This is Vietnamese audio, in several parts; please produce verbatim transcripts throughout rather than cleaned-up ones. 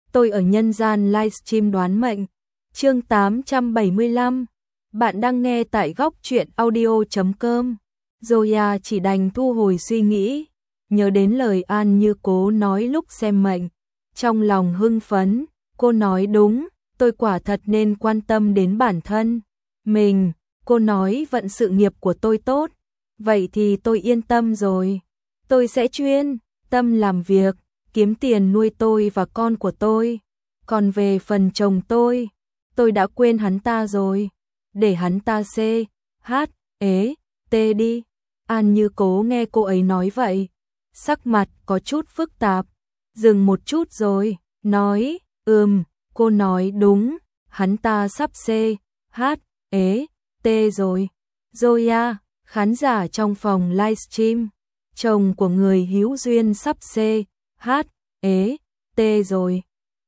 tôi ở nhân gian livestream đoán mệnh. Chương tám trăm bảy mươi lăm. Bạn đang nghe tại góc truyện audio chấm com. Zoya chỉ đành thu hồi suy nghĩ, nhớ đến lời An Như Cố nói lúc xem mệnh, trong lòng hưng phấn. Cô nói đúng, tôi quả thật nên quan tâm đến bản thân mình. Cô nói vận sự nghiệp của tôi tốt, vậy thì tôi yên tâm rồi. Tôi sẽ chuyên tâm làm việc, kiếm tiền nuôi tôi và con của tôi. Còn về phần chồng tôi, tôi đã quên hắn ta rồi. Để hắn ta C, H, ế, T đi. An Như Cố nghe cô ấy nói vậy, sắc mặt có chút phức tạp, dừng một chút rồi, nói, ừm, cô nói đúng, hắn ta sắp C, H, ế, T rồi. Zoya, khán giả trong phòng livestream, chồng của người hữu duyên sắp C, H, ế, T rồi.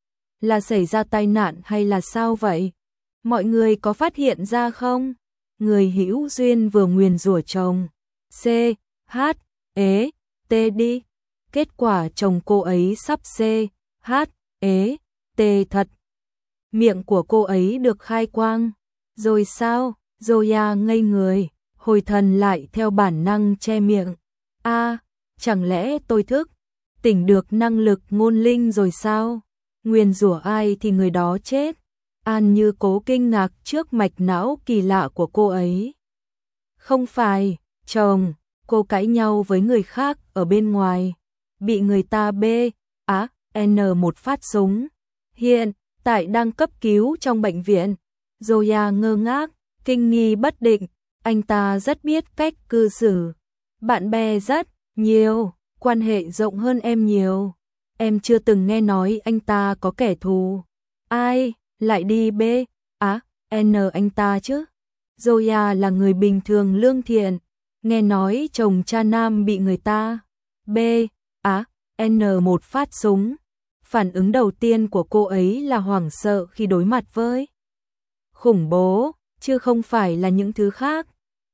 Là xảy ra tai nạn hay là sao vậy? Mọi người có phát hiện ra không? Người hữu duyên vừa nguyền rủa chồng C, H, ế, T đi. Kết quả chồng cô ấy sắp C, H, ế, T thật. Miệng của cô ấy được khai quang. Rồi sao? Zoya ngây người, hồi thần lại theo bản năng che miệng. A, chẳng lẽ tôi thức tỉnh được năng lực ngôn linh rồi sao? Nguyền rủa ai thì người đó chết. An Như Cố kinh ngạc trước mạch não kỳ lạ của cô ấy. Không phải, chồng, cô cãi nhau với người khác ở bên ngoài, bị người ta B, á, N một phát súng. Hiện tại đang cấp cứu trong bệnh viện. Zoya ngơ ngác, kinh nghi bất định, anh ta rất biết cách cư xử. Bạn bè rất nhiều, quan hệ rộng hơn em nhiều. Em chưa từng nghe nói anh ta có kẻ thù. Ai lại đi B, á, N anh ta chứ? Zoya là người bình thường lương thiện, nghe nói chồng cha nam bị người ta B, á, N một phát súng. Phản ứng đầu tiên của cô ấy là hoảng sợ khi đối mặt với khủng bố, chứ không phải là những thứ khác.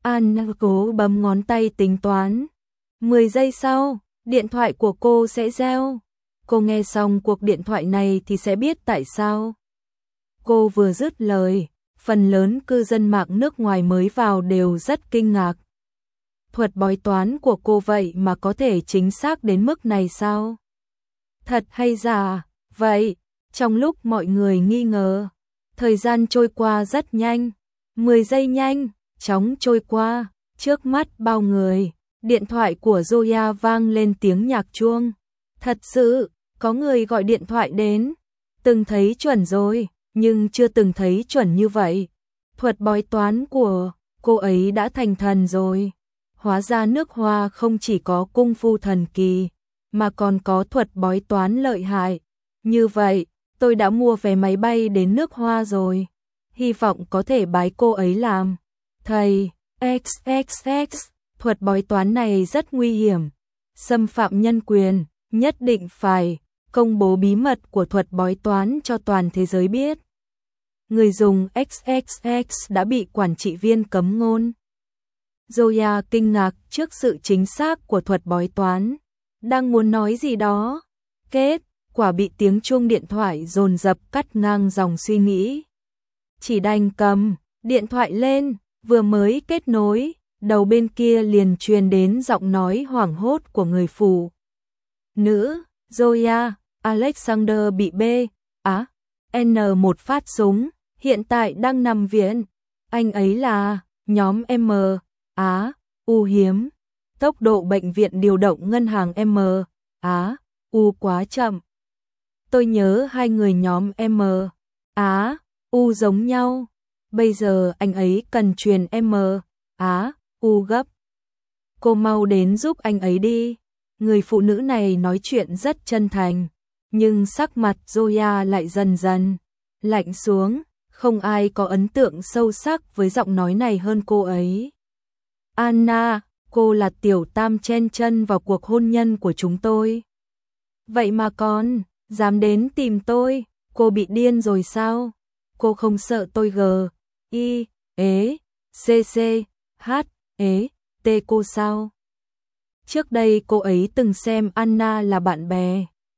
An Cố bấm ngón tay tính toán. mười giây sau, điện thoại của cô sẽ reo. Cô nghe xong cuộc điện thoại này thì sẽ biết tại sao. Cô vừa dứt lời, phần lớn cư dân mạng nước ngoài mới vào đều rất kinh ngạc. Thuật bói toán của cô vậy mà có thể chính xác đến mức này sao? Thật hay giả? Vậy, trong lúc mọi người nghi ngờ, thời gian trôi qua rất nhanh. mười giây nhanh, chóng trôi qua, trước mắt bao người. Điện thoại của Zoya vang lên tiếng nhạc chuông. Thật sự, có người gọi điện thoại đến. Từng thấy chuẩn rồi, nhưng chưa từng thấy chuẩn như vậy. Thuật bói toán của cô ấy đã thành thần rồi. Hóa ra nước Hoa không chỉ có cung phu thần kỳ, mà còn có thuật bói toán lợi hại. Như vậy, tôi đã mua vé máy bay đến nước Hoa rồi. Hy vọng có thể bái cô ấy làm thầy. X X X, thuật bói toán này rất nguy hiểm, xâm phạm nhân quyền, nhất định phải công bố bí mật của thuật bói toán cho toàn thế giới biết. Người dùng X X X đã bị quản trị viên cấm ngôn. Zoya kinh ngạc trước sự chính xác của thuật bói toán, đang muốn nói gì đó, kết quả bị tiếng chuông điện thoại dồn dập cắt ngang dòng suy nghĩ. Chỉ đành cầm điện thoại lên, vừa mới kết nối, đầu bên kia liền truyền đến giọng nói hoảng hốt của người phụ nữ. Zoya, Alexander bị B, á, N một phát súng, hiện tại đang nằm viện. Anh ấy là nhóm M, Á, U hiếm. Tốc độ bệnh viện điều động ngân hàng M, Á, U quá chậm. Tôi nhớ hai người nhóm M, Á, U giống nhau. Bây giờ anh ấy cần truyền M, Á, U gấp. Cô mau đến giúp anh ấy đi. Người phụ nữ này nói chuyện rất chân thành, nhưng sắc mặt Zoya lại dần dần lạnh xuống. Không ai có ấn tượng sâu sắc với giọng nói này hơn cô ấy. Anna, cô là tiểu tam chen chân vào cuộc hôn nhân của chúng tôi. Vậy mà con dám đến tìm tôi, cô bị điên rồi sao? Cô không sợ tôi G, I, ế, C C, H, ế, T cô sao? Trước đây cô ấy từng xem Anna là bạn bè,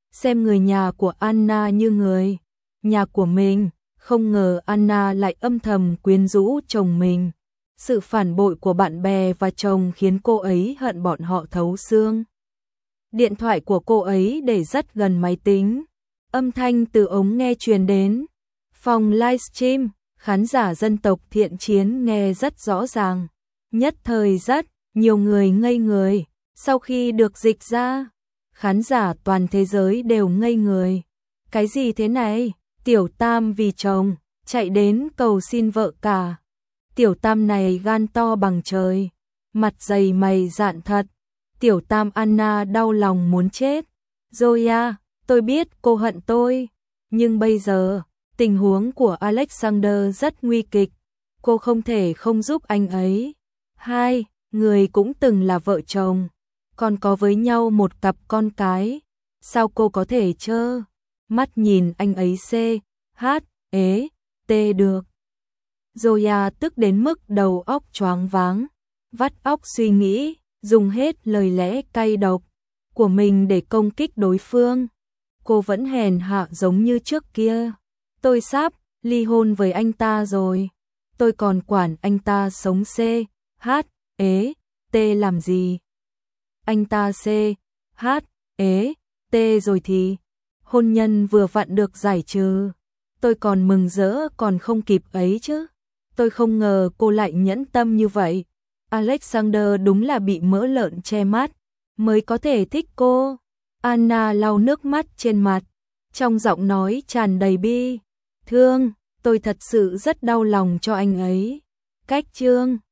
xem người nhà của Anna như người nhà của mình, không ngờ Anna lại âm thầm quyến rũ chồng mình. Sự phản bội của bạn bè và chồng khiến cô ấy hận bọn họ thấu xương. Điện thoại của cô ấy để rất gần máy tính. Âm thanh từ ống nghe truyền đến. Phòng livestream, khán giả dân tộc Thiện Chiến nghe rất rõ ràng. Nhất thời rất nhiều người ngây người. Sau khi được dịch ra, khán giả toàn thế giới đều ngây người. Cái gì thế này? Tiểu Tam vì chồng chạy đến cầu xin vợ cả. Tiểu Tam này gan to bằng trời, mặt dày mày dạn thật. Tiểu Tam Anna đau lòng muốn chết. Zoya, tôi biết cô hận tôi, nhưng bây giờ tình huống của Alexander rất nguy kịch, cô không thể không giúp anh ấy. Hai người cũng từng là vợ chồng, còn có với nhau một cặp con cái, sao cô có thể trơ mắt nhìn anh ấy c h ế t được. Zoya tức đến mức đầu óc choáng váng, vắt óc suy nghĩ, dùng hết lời lẽ cay độc của mình để công kích đối phương. Cô vẫn hèn hạ giống như trước kia. Tôi sắp ly hôn với anh ta rồi, tôi còn quản anh ta sống c h ế t làm gì? Anh ta c h ế t rồi thì hôn nhân vừa vặn được giải trừ. Tôi còn mừng rỡ còn không kịp ấy chứ. Tôi không ngờ cô lại nhẫn tâm như vậy. Alexander đúng là bị mỡ lợn che mắt mới có thể thích cô. Anna lau nước mắt trên mặt, trong giọng nói tràn đầy bi thương. Tôi thật sự rất đau lòng cho anh ấy. Cách chương